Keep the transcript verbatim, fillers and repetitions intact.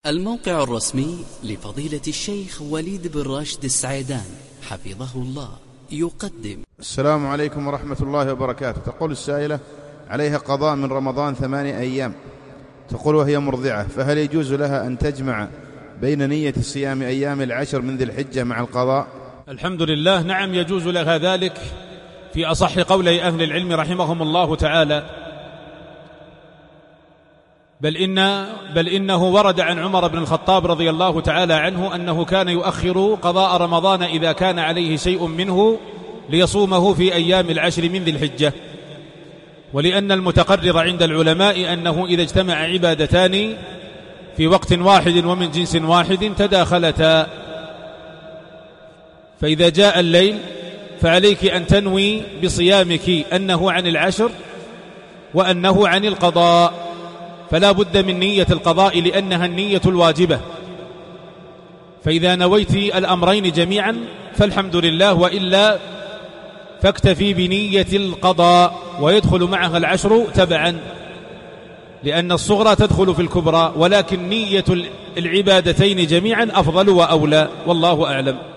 الموقع الرسمي لفضيلة الشيخ وليد بن راشد السعيدان حفظه الله يقدم. السلام عليكم ورحمة الله وبركاته. تقول السائلة: عليها قضاء من رمضان ثمانية أيام، تقول وهي مرضعة، فهل يجوز لها أن تجمع بين نية الصيام أيام العشر من ذي الحجة مع القضاء؟ الحمد لله، نعم يجوز لها ذلك في أصح قولي أهل العلم رحمهم الله تعالى، بل, إن بل إنه ورد عن عمر بن الخطاب رضي الله تعالى عنه أنه كان يؤخر قضاء رمضان إذا كان عليه شيء منه ليصومه في أيام العشر من ذي الحجة، ولأن المتقرر عند العلماء أنه إذا اجتمع عبادتان في وقت واحد ومن جنس واحد تداخلتا، فإذا جاء الليل فعليك أن تنوي بصيامك أنه عن العشر وأنه عن القضاء، فلا بد من نية القضاء لأنها النية الواجبة، فإذا نويت الأمرين جميعا فالحمد لله، وإلا فاكتفي بنية القضاء ويدخل معها العشر تبعا، لأن الصغرى تدخل في الكبرى، ولكن نية العبادتين جميعا أفضل وأولى، والله أعلم.